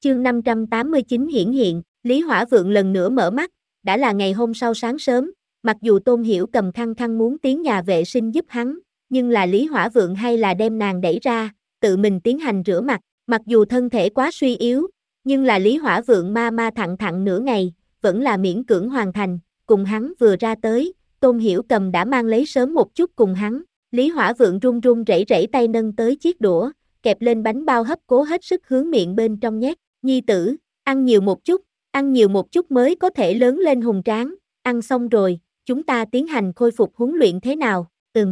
Chương 589 hiển hiện, Lý Hỏa Vượng lần nữa mở mắt, đã là ngày hôm sau sáng sớm, mặc dù Tôn Hiểu cầm khăng khăng muốn tiến nhà vệ sinh giúp hắn, nhưng là Lý Hỏa Vượng hay là đem nàng đẩy ra, tự mình tiến hành rửa mặt, mặc dù thân thể quá suy yếu, nhưng là Lý Hỏa Vượng ma thặn thặn nửa ngày, vẫn là miễn cưỡng hoàn thành, cùng hắn vừa ra tới, Tôn Hiểu cầm đã mang lấy sớm một chút cùng hắn, Lý Hỏa Vượng run run rẩy rẩy tay nâng tới chiếc đũa, kẹp lên bánh bao hấp cố hết sức hướng miệng bên trong nhét, nhi tử, ăn nhiều một chút mới có thể lớn lên hùng tráng, ăn xong rồi, chúng ta tiến hành khôi phục huấn luyện thế nào,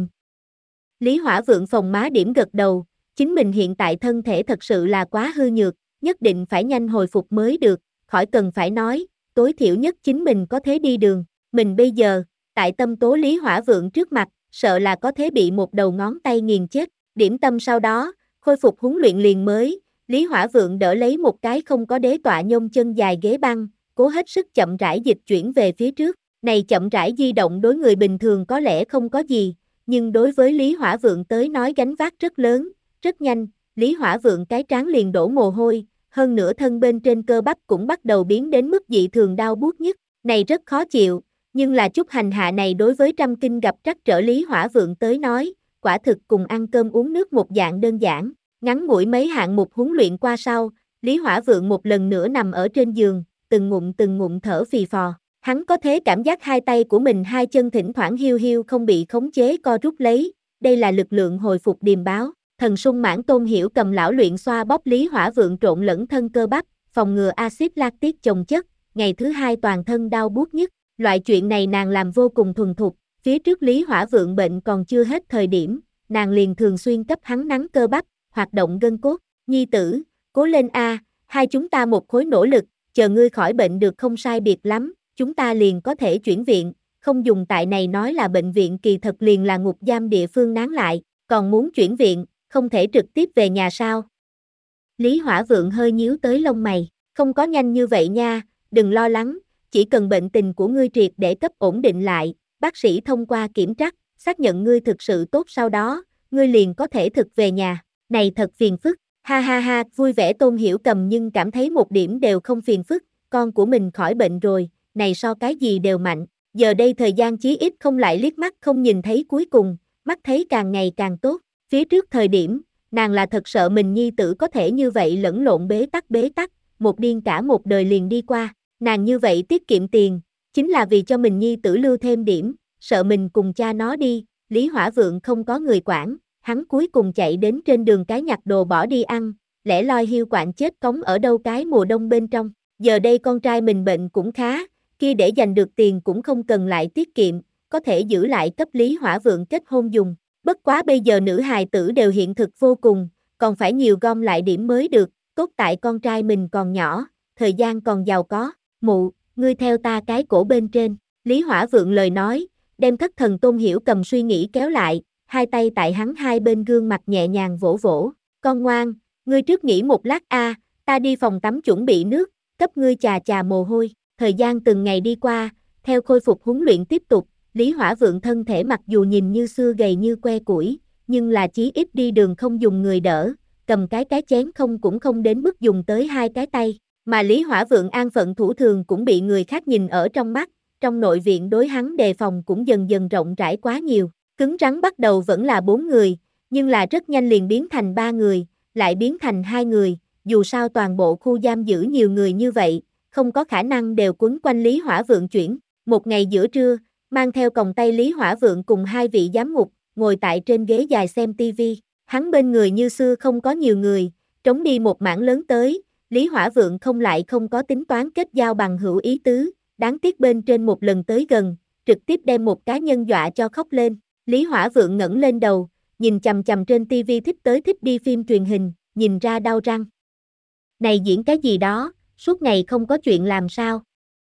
Lý Hỏa Vượng phồng má điểm gật đầu, chính mình hiện tại thân thể thật sự là quá hư nhược, nhất định phải nhanh hồi phục mới được, khỏi cần phải nói, tối thiểu nhất chính mình có thể đi đường, mình bây giờ, tại tâm tố Lý Hỏa Vượng trước mặt, sợ là có thể bị một đầu ngón tay nghiền chết, điểm tâm sau đó, khôi phục huấn luyện liền mới, Lý Hỏa Vượng đỡ lấy một cái không có đế tọa nhông chân dài ghế băng, cố hết sức chậm rãi dịch chuyển về phía trước, này chậm rãi di động đối người bình thường có lẽ không có gì, nhưng đối với Lý Hỏa Vượng tới nói gánh vác rất lớn, rất nhanh, Lý Hỏa Vượng cái trán liền đổ mồ hôi, hơn nữa thân bên trên cơ bắp cũng bắt đầu biến đến mức dị thường đau buốt nhức, này rất khó chịu, nhưng là chút hành hạ này đối với trăm kinh gặp trắc trở Lý Hỏa Vượng tới nói, quả thực cùng ăn cơm uống nước một dạng đơn giản, ngắn ngủi mấy hạng mục huấn luyện qua sau, Lý Hỏa Vượng một lần nữa nằm ở trên giường, từng ngụm thở phì phò. Hắn có thể cảm giác hai tay của mình hai chân thỉnh thoảng hiu hiu không bị khống chế co rút lấy, đây là lực lượng hồi phục điềm báo. Thần sung mãn Tôn Hiểu cầm lão luyện xoa bóp Lý Hỏa Vượng trộn lẫn thân cơ bắp, phòng ngừa axit lactic chồng chất, ngày thứ hai toàn thân đau buốt nhức. Loại chuyện này nàng làm vô cùng thuần thục, phía trước Lý Hỏa Vượng bệnh còn chưa hết thời điểm, nàng liền thường xuyên cấp hắn nắn cơ bắp, hoạt động gân cốt. Nhi tử, cố lên a, hai chúng ta một khối nỗ lực, chờ ngươi khỏi bệnh được không sai biệt lắm, chúng ta liền có thể chuyển viện, không dùng tại này nói là bệnh viện kỳ thật liền là ngục giam địa phương nán lại, còn muốn chuyển viện, không thể trực tiếp về nhà sao? Lý Hỏa Vượng hơi nhíu tới lông mày, không có nhanh như vậy nha, đừng lo lắng, chỉ cần bệnh tình của ngươi triệt để cấp ổn định lại, bác sĩ thông qua kiểm trắc, xác nhận ngươi thực sự tốt sau đó, ngươi liền có thể thực về nhà, này thật phiền phức, ha ha ha, vui vẻ Tôn Hiểu cầm nhưng cảm thấy một điểm đều không phiền phức, con của mình khỏi bệnh rồi, này so cái gì đều mạnh, giờ đây thời gian chí ít không lại liếc mắt không nhìn thấy cuối cùng, mắt thấy càng ngày càng tốt, phía trước thời điểm, nàng là thật sợ mình nhi tử có thể như vậy lẫn lộn bế tắc, một điên cả một đời liền đi qua, nàng như vậy tiết kiệm tiền, chính là vì cho mình nhi tử lưu thêm điểm, sợ mình cùng cha nó đi, Lý Hỏa Vượng không có người quản, hắn cuối cùng chạy đến trên đường cái nhặt đồ bỏ đi ăn, lẻ loi hiu quạnh chết cống ở đâu cái mùa đông bên trong, giờ đây con trai mình bệnh cũng khá, kia để giành được tiền cũng không cần lại tiết kiệm, có thể giữ lại cấp Lý Hỏa Vượng kết hôn dùng, bất quá bây giờ nữ hài tử đều hiện thực vô cùng, còn phải nhiều gom lại điểm mới được, tốt tại con trai mình còn nhỏ, thời gian còn giàu có, mụ, ngươi theo ta cái cổ bên trên, Lý Hỏa Vượng lời nói, đem thất thần Tôn Hiểu cầm suy nghĩ kéo lại, hai tay tại hắn hai bên gương mặt nhẹ nhàng vỗ vỗ, con ngoan, ngươi trước nghỉ một lát a, ta đi phòng tắm chuẩn bị nước, cấp ngươi chà mồ hôi, thời gian từng ngày đi qua, theo khôi phục huấn luyện tiếp tục, Lý Hỏa Vượng thân thể mặc dù nhìn như xưa gầy như que củi, nhưng là chí ít đi đường không dùng người đỡ, cầm cái chén không cũng không đến mức dùng tới hai cái tay, mà Lý Hỏa Vượng an phận thủ thường cũng bị người khác nhìn ở trong mắt, trong nội viện đối hắn đề phòng cũng dần dần rộng rãi quá nhiều, cứng rắn bắt đầu vẫn là 4 người, nhưng là rất nhanh liền biến thành 3 người, lại biến thành 2 người, dù sao toàn bộ khu giam giữ nhiều người như vậy, không có khả năng đều quấn quanh Lý Hỏa Vượng chuyển, một ngày giữa trưa, mang theo còng tay Lý Hỏa Vượng cùng hai vị giám ngục, ngồi tại trên ghế dài xem tivi, hắn bên người như xưa không có nhiều người, trống đi một mảng lớn tới, Lý Hỏa Vượng không có tính toán kết giao bằng hữu ý tứ, đáng tiếc bên trên một lần tới gần, trực tiếp đem một cá nhân dọa cho khóc lên, Lý Hỏa Vượng ngẩng lên đầu, nhìn chằm chằm trên tivi thích tới thích đi phim truyền hình, nhìn ra đau răng. Này diễn cái gì đó, suốt ngày không có chuyện làm sao?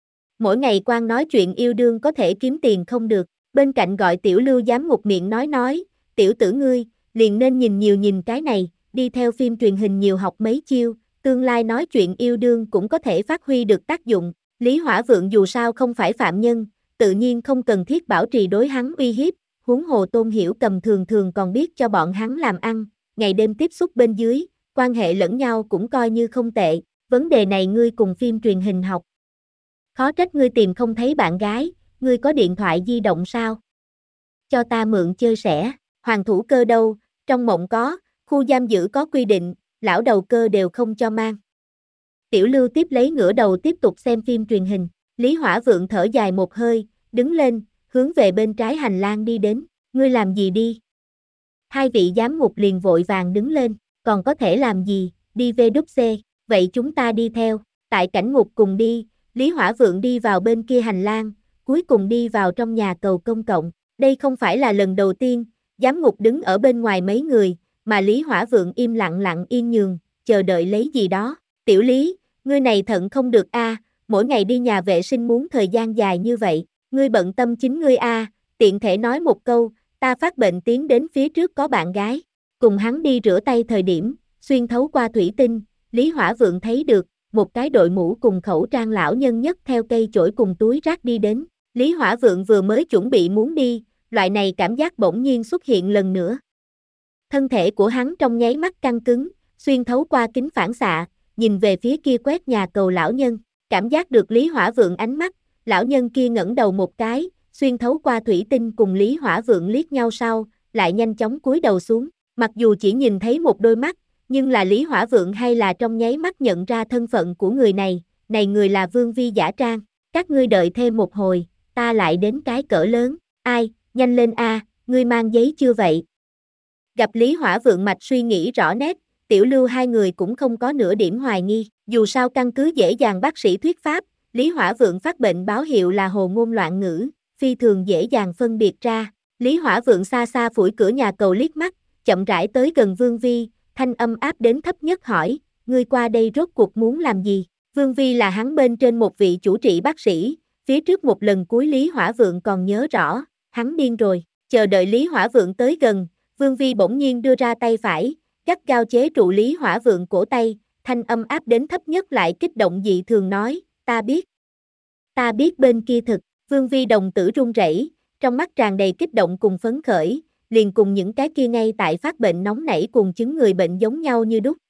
Mỗi ngày quan nói chuyện yêu đương có thể kiếm tiền không được, bên cạnh gọi Tiểu Lưu giám ngục miệng nói, tiểu tử ngươi, liền nên nhìn nhiều nhìn cái này, đi theo phim truyền hình nhiều học mấy chiêu, tương lai nói chuyện yêu đương cũng có thể phát huy được tác dụng, Lý Hỏa Vượng dù sao không phải phạm nhân, tự nhiên không cần thiết bảo trì đối hắn uy hiếp, huống hồ Tôn Hiểu cầm thường còn biết cho bọn hắn làm ăn, ngày đêm tiếp xúc bên dưới, quan hệ lẫn nhau cũng coi như không tệ, Vấn đề này ngươi cùng phim truyền hình học. Khó trách ngươi tìm không thấy bạn gái, ngươi có điện thoại di động sao? Cho ta mượn chơi sẻ, Hoàng Thủ Cơ đâu, trong mộng có, khu giam giữ có quy định, lão đầu cơ đều không cho mang. Tiểu Lưu tiếp lấy ngửa đầu tiếp tục xem phim truyền hình, Lý Hỏa Vượng thở dài một hơi, đứng lên, hướng về bên trái hành lang đi đến, ngươi làm gì đi? Hai vị giám ngục liền vội vàng đứng lên, còn có thể làm gì, đi về đúc xe, vậy chúng ta đi theo, tại cảnh ngục cùng đi, Lý Hỏa Vượng đi vào bên kia hành lang, cuối cùng đi vào trong nhà cầu công cộng, đây không phải là lần đầu tiên, giám ngục đứng ở bên ngoài mấy người, mà Lý Hỏa Vượng im lặng lặng yên nhường, chờ đợi lấy gì đó, tiểu Lý, ngươi này thận không được a, mỗi ngày đi nhà vệ sinh muốn thời gian dài như vậy, ngươi bận tâm chính ngươi a, tiện thể nói một câu, ta phát bệnh tiến đến phía trước có bạn gái, cùng hắn đi rửa tay thời điểm, xuyên thấu qua thủy tinh, Lý Hỏa Vượng thấy được, một cái đội mũ cùng khẩu trang lão nhân nhất theo cây chổi cùng túi rác đi đến, Lý Hỏa Vượng vừa mới chuẩn bị muốn đi, loại này cảm giác bỗng nhiên xuất hiện lần nữa. Thân thể của hắn trong nháy mắt căng cứng, xuyên thấu qua kính phản xạ, nhìn về phía kia quét nhà cầu lão nhân, cảm giác được Lý Hỏa Vượng ánh mắt, lão nhân kia ngẩng đầu một cái, xuyên thấu qua thủy tinh cùng Lý Hỏa Vượng liếc nhau sau, lại nhanh chóng cúi đầu xuống, mặc dù chỉ nhìn thấy một đôi mắt, nhưng là Lý Hỏa Vượng hay là trong nháy mắt nhận ra thân phận của người này người là Vương Vi giả trang, các ngươi đợi thêm một hồi, ta lại đến cái cỡ lớn, ai, nhanh lên a, ngươi mang giấy chưa vậy? Gặp Lý Hỏa Vượng mạch suy nghĩ rõ nét, Tiểu Lưu hai người cũng không có nửa điểm hoài nghi, dù sao căn cứ dễ dàng bác sĩ thuyết pháp, Lý Hỏa Vượng phát bệnh báo hiệu là hồ ngôn loạn ngữ, phi thường dễ dàng phân biệt ra. Lý Hỏa Vượng xa xa phủi cửa nhà cầu liếc mắt, chậm rãi tới gần Vương Vi, thanh âm áp đến thấp nhất hỏi, ngươi qua đây rốt cuộc muốn làm gì? Vương Vi là hắn bên trên một vị chủ trị bác sĩ, phía trước một lần cuối Lý Hỏa Vượng còn nhớ rõ, hắn điên rồi, chờ đợi Lý Hỏa Vượng tới gần, Vương Vi bỗng nhiên đưa ra tay phải, gắt gao chế trụ Lý Hỏa Vượng cổ tay, thanh âm áp đến thấp nhất lại kích động dị thường nói, ta biết bên kia thực, Vương Vi đồng tử run rẩy, trong mắt tràn đầy kích động cùng phấn khởi, liền cùng những cái kia ngay tại phát bệnh nóng nảy cùng chứng người bệnh giống nhau như đúc,